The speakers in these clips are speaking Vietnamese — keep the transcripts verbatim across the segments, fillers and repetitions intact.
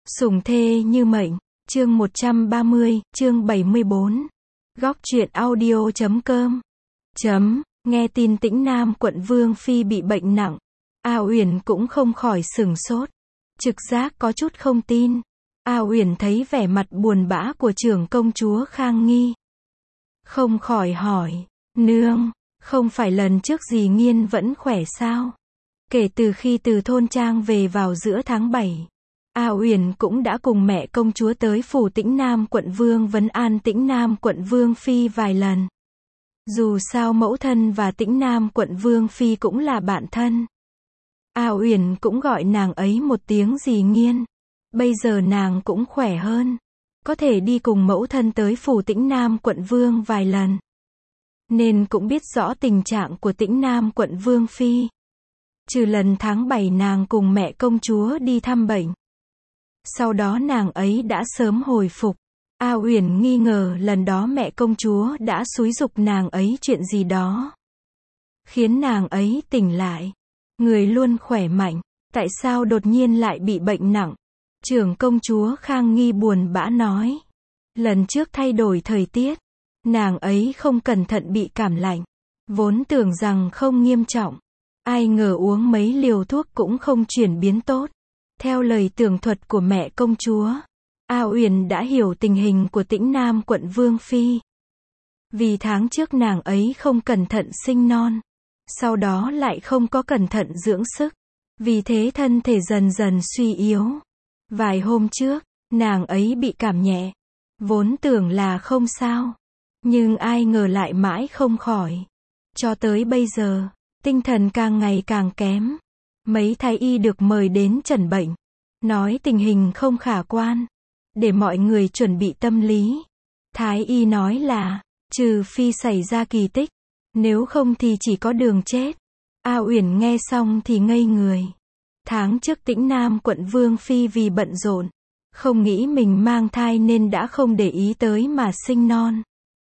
Sủng thê như mệnh, chương một trăm ba mươi, chương bảy mươi bốn. Góc truyện audio chấm com. Chấm, nghe tin Tĩnh Nam quận Vương Phi bị bệnh nặng. A Uyển cũng không khỏi sửng sốt. Trực giác có chút không tin. A Uyển thấy vẻ mặt buồn bã của trưởng công chúa Khang Nghi. Không khỏi hỏi, nương, không phải lần trước dì Nghiên vẫn khỏe sao? Kể từ khi từ thôn trang về vào giữa tháng bảy. A Uyển cũng đã cùng mẹ công chúa tới phủ Tĩnh Nam quận Vương vấn an Tĩnh Nam quận Vương Phi vài lần. Dù sao mẫu thân và Tĩnh Nam quận Vương Phi cũng là bạn thân. A Uyển cũng gọi nàng ấy một tiếng dì Nghiên. Bây giờ nàng cũng khỏe hơn. Có thể đi cùng mẫu thân tới phủ Tĩnh Nam quận Vương vài lần. Nên cũng biết rõ tình trạng của Tĩnh Nam quận Vương Phi. Trừ lần tháng bảy nàng cùng mẹ công chúa đi thăm bệnh. Sau đó nàng ấy đã sớm hồi phục. A Uyển nghi ngờ lần đó mẹ công chúa đã xúi giục nàng ấy chuyện gì đó. Khiến nàng ấy tỉnh lại. Người luôn khỏe mạnh. Tại sao đột nhiên lại bị bệnh nặng? Trưởng công chúa Khang Nghi buồn bã nói. Lần trước thay đổi thời tiết. Nàng ấy không cẩn thận bị cảm lạnh. Vốn tưởng rằng không nghiêm trọng. Ai ngờ uống mấy liều thuốc cũng không chuyển biến tốt. Theo lời tường thuật của mẹ công chúa, A Uyển đã hiểu tình hình của Tĩnh Nam quận Vương Phi. Vì tháng trước nàng ấy không cẩn thận sinh non. Sau đó lại không có cẩn thận dưỡng sức. Vì thế thân thể dần dần suy yếu. Vài hôm trước, nàng ấy bị cảm nhẹ. Vốn tưởng là không sao. Nhưng ai ngờ lại mãi không khỏi. Cho tới bây giờ, tinh thần càng ngày càng kém. Mấy thái y được mời đến chẩn bệnh. Nói tình hình không khả quan. Để mọi người chuẩn bị tâm lý. Thái y nói là, trừ phi xảy ra kỳ tích. Nếu không thì chỉ có đường chết. A Uyển nghe xong thì ngây người. Tháng trước Tĩnh Nam quận Vương Phi vì bận rộn. Không nghĩ mình mang thai nên đã không để ý tới mà sinh non.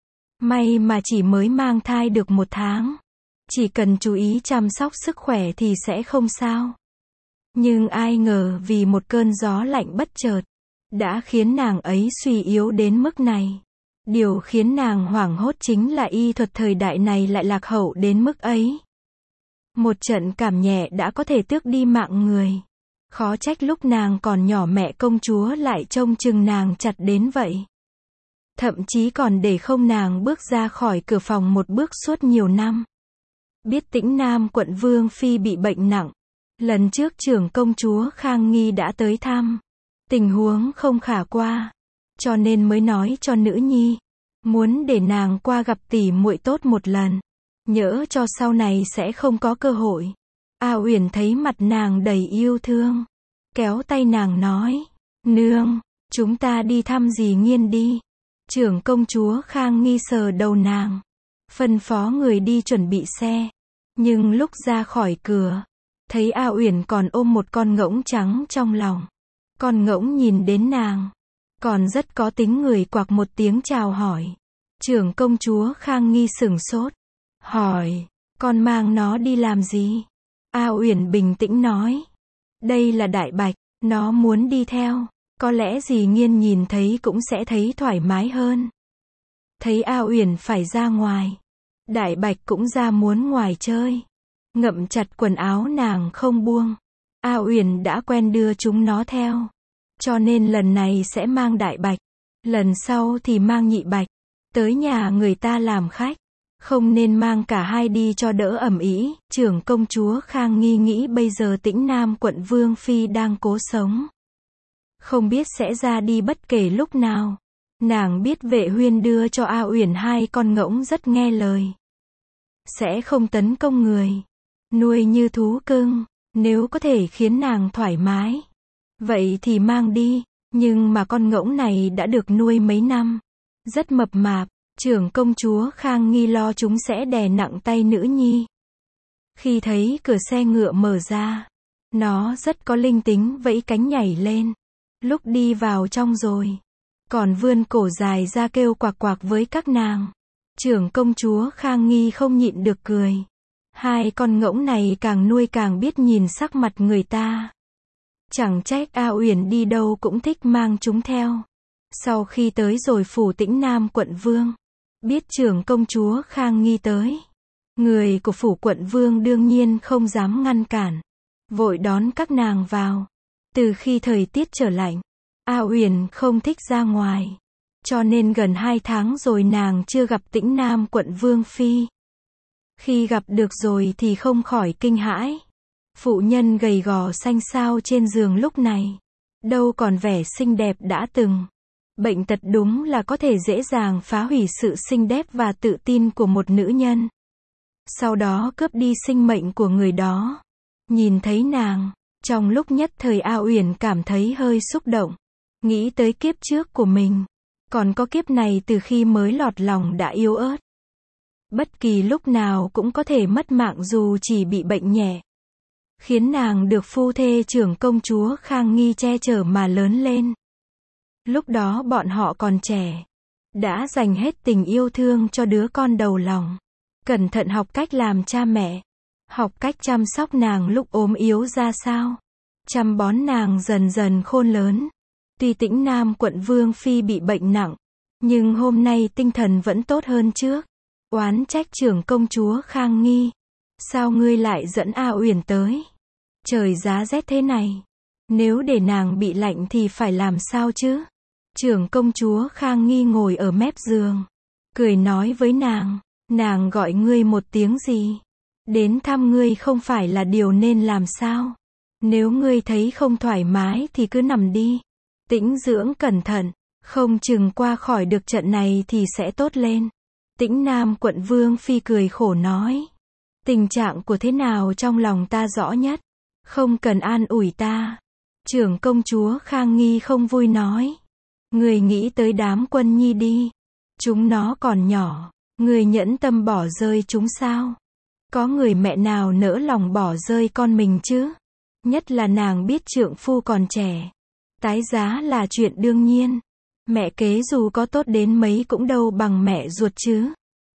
May mà chỉ mới mang thai được một tháng. Chỉ cần chú ý chăm sóc sức khỏe thì sẽ không sao. Nhưng ai ngờ vì một cơn gió lạnh bất chợt, đã khiến nàng ấy suy yếu đến mức này. Điều khiến nàng hoảng hốt chính là y thuật thời đại này lại lạc hậu đến mức ấy. Một trận cảm nhẹ đã có thể tước đi mạng người. Khó trách lúc nàng còn nhỏ mẹ công chúa lại trông chừng nàng chặt đến vậy. Thậm chí còn để không nàng bước ra khỏi cửa phòng một bước suốt nhiều năm. Biết Tĩnh Nam quận Vương Phi bị bệnh nặng. Lần trước trưởng công chúa Khang Nghi đã tới thăm. Tình huống không khả qua. Cho nên mới nói cho nữ nhi. Muốn để nàng qua gặp tỷ muội tốt một lần. Nhỡ cho sau này sẽ không có cơ hội. A Uyển thấy mặt nàng đầy yêu thương. Kéo tay nàng nói. Nương, chúng ta đi thăm dì Nghiên đi. Trưởng công chúa Khang Nghi sờ đầu nàng. Phân phó người đi chuẩn bị xe. Nhưng lúc ra khỏi cửa, thấy A Uyển còn ôm một con ngỗng trắng trong lòng. Con ngỗng nhìn đến nàng, còn rất có tính người quạc một tiếng chào hỏi. Trưởng công chúa Khang Nghi sửng sốt. Hỏi, con mang nó đi làm gì? A Uyển bình tĩnh nói. Đây là Đại Bạch, nó muốn đi theo. Có lẽ dì Nghiên nhìn thấy cũng sẽ thấy thoải mái hơn. Thấy A Uyển phải ra ngoài. Đại Bạch cũng ra muốn ngoài chơi. Ngậm chặt quần áo nàng không buông. A Uyển đã quen đưa chúng nó theo. Cho nên lần này sẽ mang Đại Bạch. Lần sau thì mang Nhị Bạch. Tới nhà người ta làm khách. Không nên mang cả hai đi cho đỡ ầm ĩ. Trưởng công chúa Khang Nghi nghĩ bây giờ Tĩnh Nam quận Vương Phi đang cố sống. Không biết sẽ ra đi bất kể lúc nào. Nàng biết Vệ Huyên đưa cho A Uyển hai con ngỗng rất nghe lời. Sẽ không tấn công người. Nuôi như thú cưng. Nếu có thể khiến nàng thoải mái. Vậy thì mang đi. Nhưng mà con ngỗng này đã được nuôi mấy năm. Rất mập mạp. Trưởng công chúa Khang Nghi lo chúng sẽ đè nặng tay nữ nhi. Khi thấy cửa xe ngựa mở ra. Nó rất có linh tính vẫy cánh nhảy lên. Lúc đi vào trong rồi. Còn vươn cổ dài ra kêu quạc quạc với các nàng. Trưởng công chúa Khang Nghi không nhịn được cười. Hai con ngỗng này càng nuôi càng biết nhìn sắc mặt người ta. Chẳng trách A Uyển đi đâu cũng thích mang chúng theo. Sau khi tới rồi phủ Tĩnh Nam quận Vương, biết trưởng công chúa Khang Nghi tới, người của phủ quận Vương đương nhiên không dám ngăn cản, vội đón các nàng vào. Từ khi thời tiết trở lạnh, A Uyển không thích ra ngoài, cho nên gần hai tháng rồi nàng chưa gặp Tĩnh Nam quận Vương phi. Khi gặp được rồi thì không khỏi kinh hãi. Phụ nhân gầy gò xanh xao trên giường lúc này, đâu còn vẻ xinh đẹp đã từng. Bệnh tật đúng là có thể dễ dàng phá hủy sự xinh đẹp và tự tin của một nữ nhân, sau đó cướp đi sinh mệnh của người đó. Nhìn thấy nàng, trong lúc nhất thời A Uyển cảm thấy hơi xúc động, nghĩ tới kiếp trước của mình, còn có kiếp này từ khi mới lọt lòng đã yếu ớt. Bất kỳ lúc nào cũng có thể mất mạng dù chỉ bị bệnh nhẹ, khiến nàng được phu thê trưởng công chúa Khang Nghi che chở mà lớn lên. Lúc đó bọn họ còn trẻ, đã dành hết tình yêu thương cho đứa con đầu lòng, cẩn thận học cách làm cha mẹ, học cách chăm sóc nàng lúc ốm yếu ra sao, chăm bón nàng dần dần khôn lớn. Tuy Tĩnh Nam quận Vương phi bị bệnh nặng, nhưng hôm nay tinh thần vẫn tốt hơn trước. Oán trách trưởng công chúa Khang Nghi, sao ngươi lại dẫn A Uyển tới? Trời giá rét thế này, nếu để nàng bị lạnh thì phải làm sao chứ? Trưởng công chúa Khang Nghi ngồi ở mép giường, cười nói với nàng, nàng gọi ngươi một tiếng gì? Đến thăm ngươi không phải là điều nên làm sao? Nếu ngươi thấy không thoải mái thì cứ nằm đi, tĩnh dưỡng cẩn thận, không chừng qua khỏi được trận này thì sẽ tốt lên. Tĩnh Nam quận Vương phi cười khổ nói, tình trạng của thế nào trong lòng ta rõ nhất, không cần an ủi ta. Trưởng công chúa Khang Nghi không vui nói, người nghĩ tới đám Quân Nhi đi, chúng nó còn nhỏ, người nhẫn tâm bỏ rơi chúng sao? Có người mẹ nào nỡ lòng bỏ rơi con mình chứ? Nhất là nàng biết trượng phu còn trẻ, tái giá là chuyện đương nhiên. Mẹ kế dù có tốt đến mấy cũng đâu bằng mẹ ruột chứ.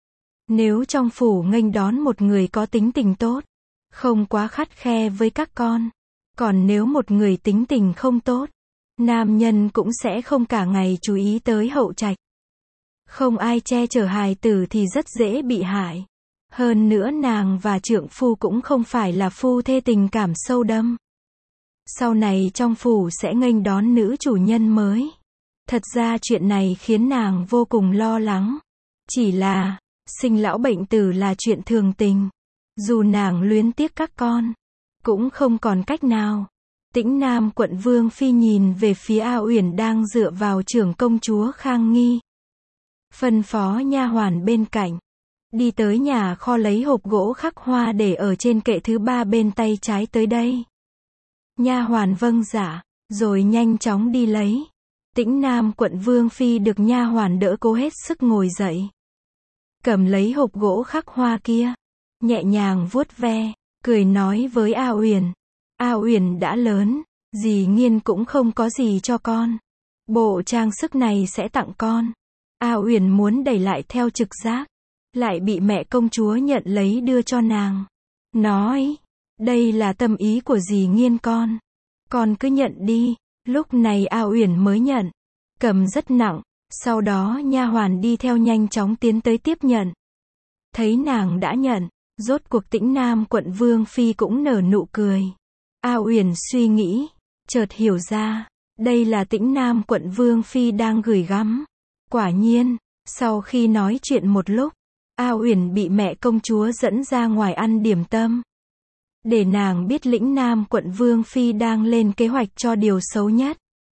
Nếu trong phủ nghênh đón một người có tính tình tốt, không quá khắt khe với các con, còn nếu một người tính tình không tốt, nam nhân cũng sẽ không cả ngày chú ý tới hậu trạch. Không ai che chở hài tử thì rất dễ bị hại. Hơn nữa nàng và trượng phu cũng không phải là phu thê tình cảm sâu đậm. Sau này trong phủ sẽ nghênh đón nữ chủ nhân mới. Thật ra chuyện này khiến nàng vô cùng lo lắng. Chỉ là, sinh lão bệnh tử là chuyện thường tình. Dù nàng luyến tiếc các con, cũng không còn cách nào. Tĩnh Nam quận Vương phi nhìn về phía A Uyển đang dựa vào trưởng công chúa Khang Nghi. Phân phó nha hoàn bên cạnh, đi tới nhà kho lấy hộp gỗ khắc hoa để ở trên kệ thứ ba bên tay trái tới đây. Nha hoàn vâng dạ, rồi nhanh chóng đi lấy. Tĩnh Nam quận Vương phi được nha hoàn đỡ cố hết sức ngồi dậy, cầm lấy hộp gỗ khắc hoa kia, nhẹ nhàng vuốt ve, cười nói với A Uyển, A Uyển đã lớn, dì Nghiên cũng không có gì cho con, bộ trang sức này sẽ tặng con. A Uyển muốn đẩy lại theo trực giác, lại bị mẹ công chúa nhận lấy đưa cho nàng, nói, đây là tâm ý của dì Nghiên con, con cứ nhận đi. Lúc này A Uyển mới nhận, cầm rất nặng, sau đó nha hoàn đi theo nhanh chóng tiến tới tiếp nhận. Thấy nàng đã nhận, rốt cuộc Tĩnh Nam quận Vương phi cũng nở nụ cười. A Uyển suy nghĩ, chợt hiểu ra, đây là Tĩnh Nam quận Vương phi đang gửi gắm. Quả nhiên, sau khi nói chuyện một lúc, A Uyển bị mẹ công chúa dẫn ra ngoài ăn điểm tâm, để nàng biết Lĩnh Nam quận Vương phi đang lên kế hoạch cho điều xấu nhất.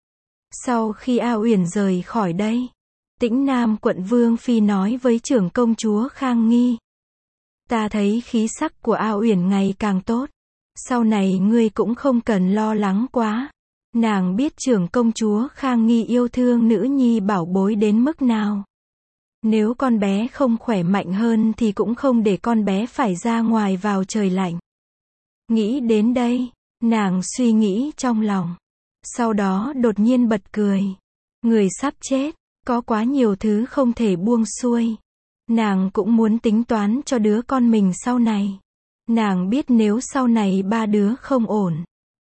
Sau khi A Uyển rời khỏi đây, Tĩnh Nam quận Vương phi nói với trưởng công chúa Khang Nghi, ta thấy khí sắc của A Uyển ngày càng tốt, sau này ngươi cũng không cần lo lắng quá. Nàng biết trưởng công chúa Khang Nghi yêu thương nữ nhi bảo bối đến mức nào. Nếu con bé không khỏe mạnh hơn thì cũng không để con bé phải ra ngoài vào trời lạnh. Nghĩ đến đây, nàng suy nghĩ trong lòng. Sau đó đột nhiên bật cười. Người sắp chết, có quá nhiều thứ không thể buông xuôi. Nàng cũng muốn tính toán cho đứa con mình sau này. Nàng biết nếu sau này ba đứa không ổn,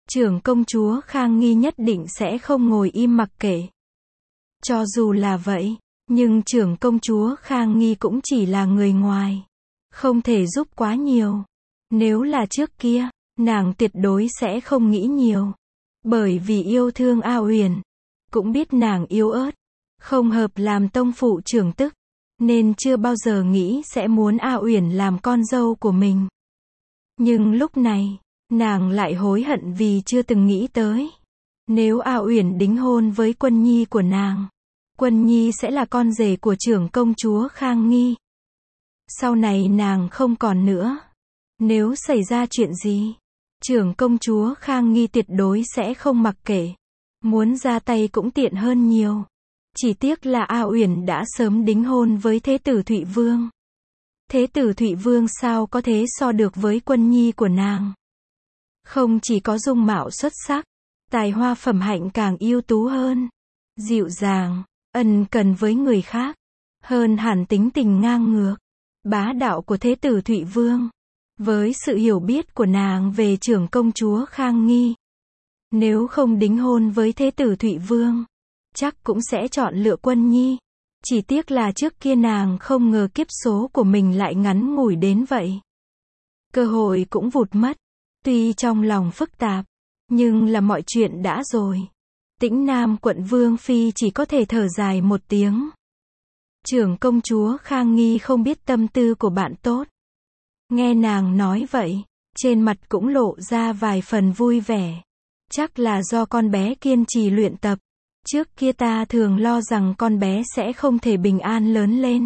trưởng công chúa Khang Nghi nhất định sẽ không ngồi im mặc kệ. Cho dù là vậy, nhưng trưởng công chúa Khang Nghi cũng chỉ là người ngoài, không thể giúp quá nhiều. Nếu là trước kia, nàng tuyệt đối sẽ không nghĩ nhiều. Bởi vì yêu thương A Uyển, cũng biết nàng yếu ớt, không hợp làm tông phụ trưởng tức, nên chưa bao giờ nghĩ sẽ muốn A Uyển làm con dâu của mình. Nhưng lúc này, nàng lại hối hận vì chưa từng nghĩ tới. Nếu A Uyển đính hôn với Quân Nhi của nàng, Quân Nhi sẽ là con rể của trưởng công chúa Khang Nghi. Sau này nàng không còn nữa. Nếu xảy ra chuyện gì, trưởng công chúa Khang Nghi tuyệt đối sẽ không mặc kệ. Muốn ra tay cũng tiện hơn nhiều. Chỉ tiếc là A Uyển đã sớm đính hôn với Thế tử Thụy Vương. Thế tử Thụy Vương sao có thể so được với Quân Nhi của nàng. Không chỉ có dung mạo xuất sắc, tài hoa phẩm hạnh càng ưu tú hơn. Dịu dàng, ân cần với người khác, hơn hẳn tính tình ngang ngược, bá đạo của Thế tử Thụy Vương. Với sự hiểu biết của nàng về trưởng công chúa Khang Nghi, nếu không đính hôn với Thế tử Thụy Vương, chắc cũng sẽ chọn lựa Quân Nhi. Chỉ tiếc là trước kia nàng không ngờ kiếp số của mình lại ngắn ngủi đến vậy. Cơ hội cũng vụt mất. Tuy trong lòng phức tạp, nhưng là mọi chuyện đã rồi. Tĩnh Nam quận Vương Phi chỉ có thể thở dài một tiếng. Trưởng công chúa Khang Nghi không biết tâm tư của bạn tốt. Nghe nàng nói vậy, trên mặt cũng lộ ra vài phần vui vẻ. Chắc là do con bé kiên trì luyện tập. Trước kia ta thường lo rằng con bé sẽ không thể bình an lớn lên.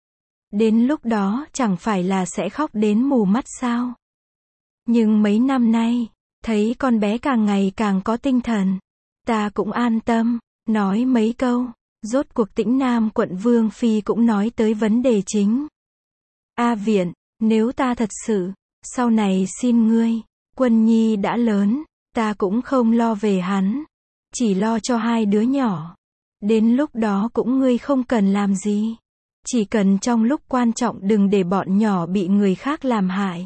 Đến lúc đó chẳng phải là sẽ khóc đến mù mắt sao? Nhưng mấy năm nay, thấy con bé càng ngày càng có tinh thần. Ta cũng an tâm, nói mấy câu. Rốt cuộc Tĩnh Nam quận Vương Phi cũng nói tới vấn đề chính. A Viện, nếu ta thật sự, sau này xin ngươi, Quân Nhi đã lớn, ta cũng không lo về hắn. Chỉ lo cho hai đứa nhỏ. Đến lúc đó cũng ngươi không cần làm gì. Chỉ cần trong lúc quan trọng đừng để bọn nhỏ bị người khác làm hại.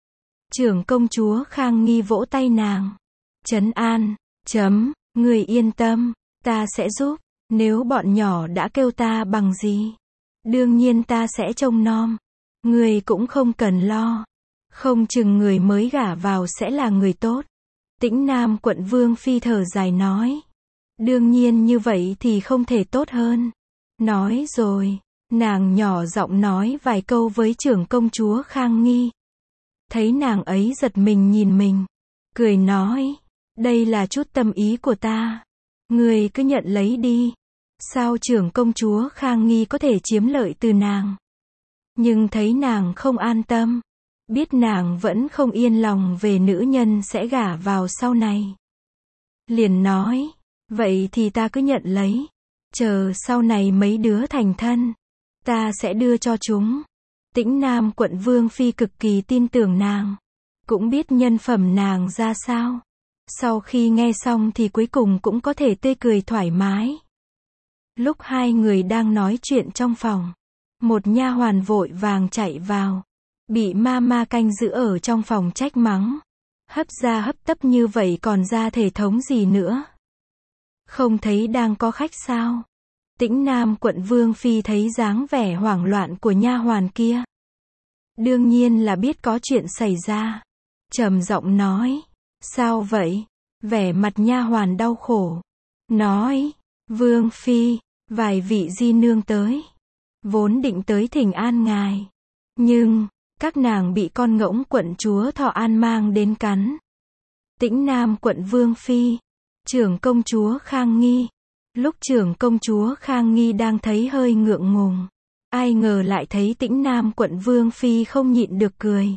Trưởng công chúa Khang Nghi vỗ tay nàng. Trấn an, chấm, ngươi yên tâm, ta sẽ giúp. Nếu bọn nhỏ đã kêu ta bằng gì, đương nhiên ta sẽ trông nom. Ngươi cũng không cần lo. Không chừng người mới gả vào sẽ là người tốt. Tĩnh Nam quận Vương Phi thở dài nói. Đương nhiên như vậy thì không thể tốt hơn. Nói rồi, nàng nhỏ giọng nói vài câu với trưởng công chúa Khang Nghi. Thấy nàng ấy giật mình nhìn mình, cười nói, đây là chút tâm ý của ta. Ngươi cứ nhận lấy đi. Sao trưởng công chúa Khang Nghi có thể chiếm lợi từ nàng? Nhưng thấy nàng không an tâm, biết nàng vẫn không yên lòng về nữ nhân sẽ gả vào sau này. Liền nói, vậy thì ta cứ nhận lấy. Chờ sau này mấy đứa thành thân, ta sẽ đưa cho chúng. Tĩnh Nam quận Vương Phi cực kỳ tin tưởng nàng. Cũng biết nhân phẩm nàng ra sao. Sau khi nghe xong thì cuối cùng cũng có thể tươi cười thoải mái. Lúc hai người đang nói chuyện trong phòng, một nha hoàn vội vàng chạy vào. Bị ma ma canh giữ ở trong phòng trách mắng. Hấp ra hấp tấp như vậy còn ra thể thống gì nữa. Không thấy đang có khách sao? Tĩnh Nam quận Vương Phi thấy dáng vẻ hoảng loạn của nha hoàn kia. Đương nhiên là biết có chuyện xảy ra. Trầm giọng nói, sao vậy? Vẻ mặt nha hoàn đau khổ. Nói, Vương Phi, vài vị di nương tới. Vốn định tới thỉnh an ngài. Nhưng, các nàng bị con ngỗng quận chúa Thọ An mang đến cắn. Tĩnh Nam quận Vương Phi, trưởng công chúa Khang Nghi. Lúc trưởng công chúa Khang Nghi đang thấy hơi ngượng ngùng. Ai ngờ lại thấy Tĩnh Nam quận Vương Phi không nhịn được cười.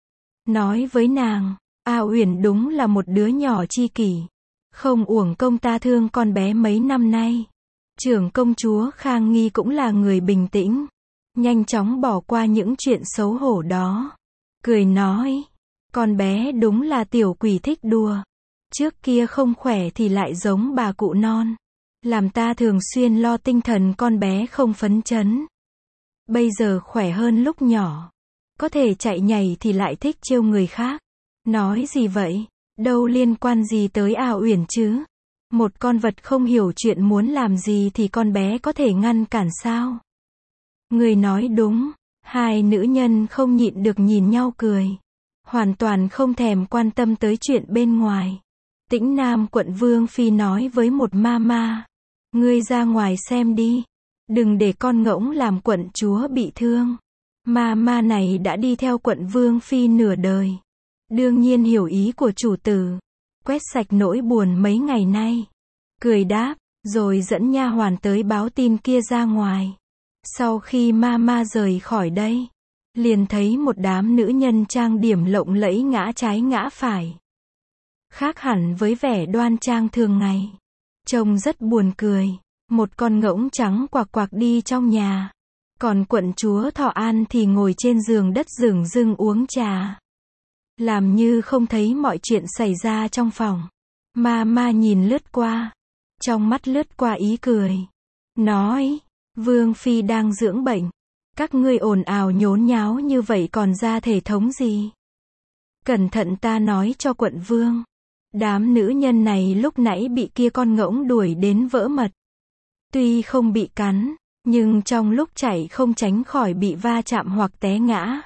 Nói với nàng, A Uyển đúng là một đứa nhỏ chi kỷ. Không uổng công ta thương con bé mấy năm nay. Trưởng công chúa Khang Nghi cũng là người bình tĩnh. Nhanh chóng bỏ qua những chuyện xấu hổ đó. Cười nói, con bé đúng là tiểu quỷ thích đùa. Trước kia không khỏe thì lại giống bà cụ non. Làm ta thường xuyên lo tinh thần con bé không phấn chấn. Bây giờ khỏe hơn lúc nhỏ. Có thể chạy nhảy thì lại thích trêu người khác. Nói gì vậy? Đâu liên quan gì tới A Uyển chứ? Một con vật không hiểu chuyện muốn làm gì thì con bé có thể ngăn cản sao? Người nói đúng. Hai nữ nhân không nhịn được nhìn nhau cười. Hoàn toàn không thèm quan tâm tới chuyện bên ngoài. Tĩnh Nam quận Vương Phi nói với một ma ma. Ngươi ra ngoài xem đi. Đừng để con ngỗng làm quận chúa bị thương. Ma ma này đã đi theo quận Vương Phi nửa đời. Đương nhiên hiểu ý của chủ tử. Quét sạch nỗi buồn mấy ngày nay. Cười đáp, rồi dẫn nha hoàn tới báo tin kia ra ngoài. Sau khi ma ma rời khỏi đây, liền thấy một đám nữ nhân trang điểm lộng lẫy ngã trái ngã phải. Khác hẳn với vẻ đoan trang thường ngày. Trông rất buồn cười. Một con ngỗng trắng quạc quạc đi trong nhà. Còn quận chúa Thọ An thì ngồi trên giường đất dửng dưng uống trà. Làm như không thấy mọi chuyện xảy ra trong phòng. Ma ma nhìn lướt qua. Trong mắt lướt qua ý cười. Nói, Vương Phi đang dưỡng bệnh. Các ngươi ồn ào nhốn nháo như vậy còn ra thể thống gì? Cẩn thận ta nói cho quận vương. Đám nữ nhân này lúc nãy bị kia con ngỗng đuổi đến vỡ mật. Tuy không bị cắn, nhưng trong lúc chạy không tránh khỏi bị va chạm hoặc té ngã.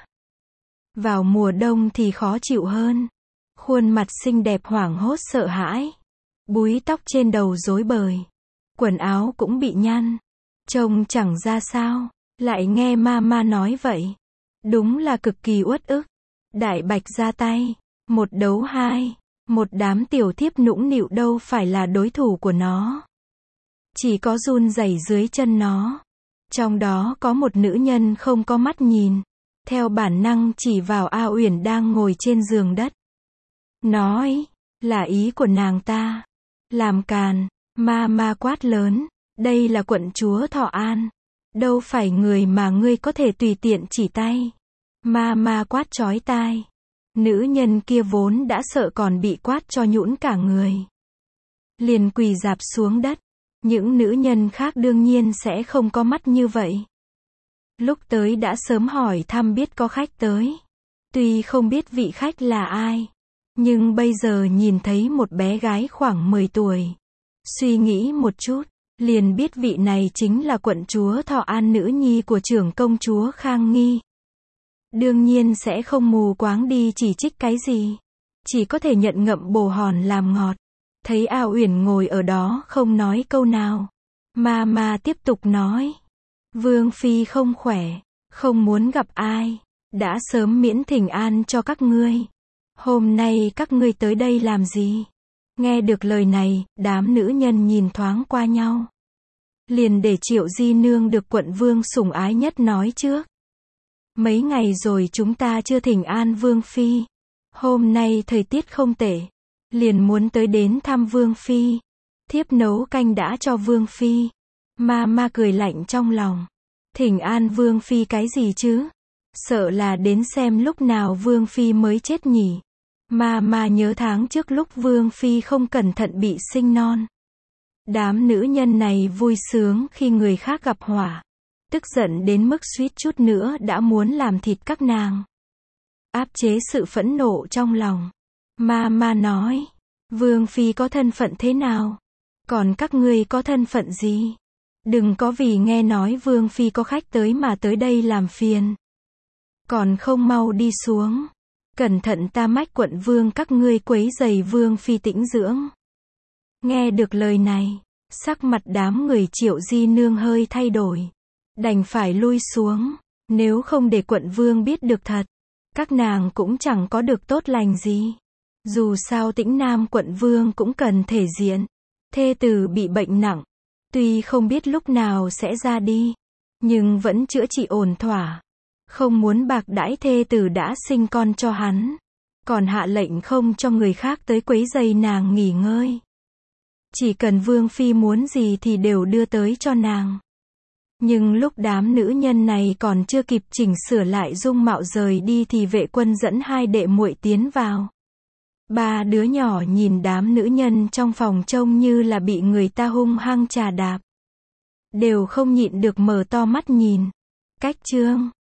Vào mùa đông thì khó chịu hơn. Khuôn mặt xinh đẹp hoảng hốt sợ hãi. Búi tóc trên đầu rối bời. Quần áo cũng bị nhăn. Trông chẳng ra sao. Lại nghe ma ma nói vậy. Đúng là cực kỳ uất ức. Đại Bạch ra tay. Một đấu hai. Một đám tiểu thiếp nũng nịu đâu phải là đối thủ của nó. Chỉ có run rẩy dưới chân nó. Trong đó có một nữ nhân không có mắt nhìn. Theo bản năng chỉ vào A Uyển đang ngồi trên giường đất. Nói, là ý của nàng ta. Làm càn, ma ma quát lớn. Đây là quận chúa Thọ An. Đâu phải người mà ngươi có thể tùy tiện chỉ tay. Ma ma quát chói tai. Nữ nhân kia vốn đã sợ còn bị quát cho nhũn cả người. Liền quỳ rạp xuống đất. Những nữ nhân khác đương nhiên sẽ không có mắt như vậy. Lúc tới đã sớm hỏi thăm biết có khách tới. Tuy không biết vị khách là ai. Nhưng bây giờ nhìn thấy một bé gái khoảng mười tuổi. Suy nghĩ một chút. Liền biết vị này chính là quận chúa Thọ An, nữ nhi của trưởng công chúa Khang Nghi. Đương nhiên sẽ không mù quáng đi chỉ trích cái gì. Chỉ có thể nhận ngậm bồ hòn làm ngọt. Thấy A Uyển ngồi ở đó không nói câu nào. Ma ma tiếp tục nói. Vương Phi không khỏe. Không muốn gặp ai. Đã sớm miễn thỉnh an cho các ngươi. Hôm nay các ngươi tới đây làm gì? Nghe được lời này, đám nữ nhân nhìn thoáng qua nhau. Liền để Triệu Di Nương được quận vương sủng ái nhất nói trước. Mấy ngày rồi chúng ta chưa thỉnh an Vương Phi. Hôm nay thời tiết không tệ. Liền muốn tới đến thăm Vương Phi. Thiếp nấu canh đã cho Vương Phi. Ma ma cười lạnh trong lòng. Thỉnh an Vương Phi cái gì chứ? Sợ là đến xem lúc nào Vương Phi mới chết nhỉ. Ma ma nhớ tháng trước lúc Vương Phi không cẩn thận bị sinh non. Đám nữ nhân này vui sướng khi người khác gặp họa. Tức giận đến mức suýt chút nữa đã muốn làm thịt các nàng. Áp chế sự phẫn nộ trong lòng. Ma ma nói. Vương Phi có thân phận thế nào? Còn các ngươi có thân phận gì? Đừng có vì nghe nói Vương Phi có khách tới mà tới đây làm phiền. Còn không mau đi xuống. Cẩn thận ta mách quận vương các ngươi quấy rầy Vương Phi tĩnh dưỡng. Nghe được lời này, sắc mặt đám người Triệu Di Nương hơi thay đổi. Đành phải lui xuống. Nếu không để quận vương biết được thật, các nàng cũng chẳng có được tốt lành gì. Dù sao Tĩnh Nam quận vương cũng cần thể diện. Thê tử bị bệnh nặng. Tuy không biết lúc nào sẽ ra đi, nhưng vẫn chữa trị ổn thỏa. Không muốn bạc đãi thê tử đã sinh con cho hắn. Còn hạ lệnh không cho người khác tới quấy rầy nàng nghỉ ngơi. Chỉ cần Vương Phi muốn gì thì đều đưa tới cho nàng. Nhưng lúc đám nữ nhân này còn chưa kịp chỉnh sửa lại dung mạo rời đi thì vệ quân dẫn hai đệ muội tiến vào. Ba đứa nhỏ nhìn đám nữ nhân trong phòng trông như là bị người ta hung hăng chà đạp. Đều không nhịn được mở to mắt nhìn. Cách chương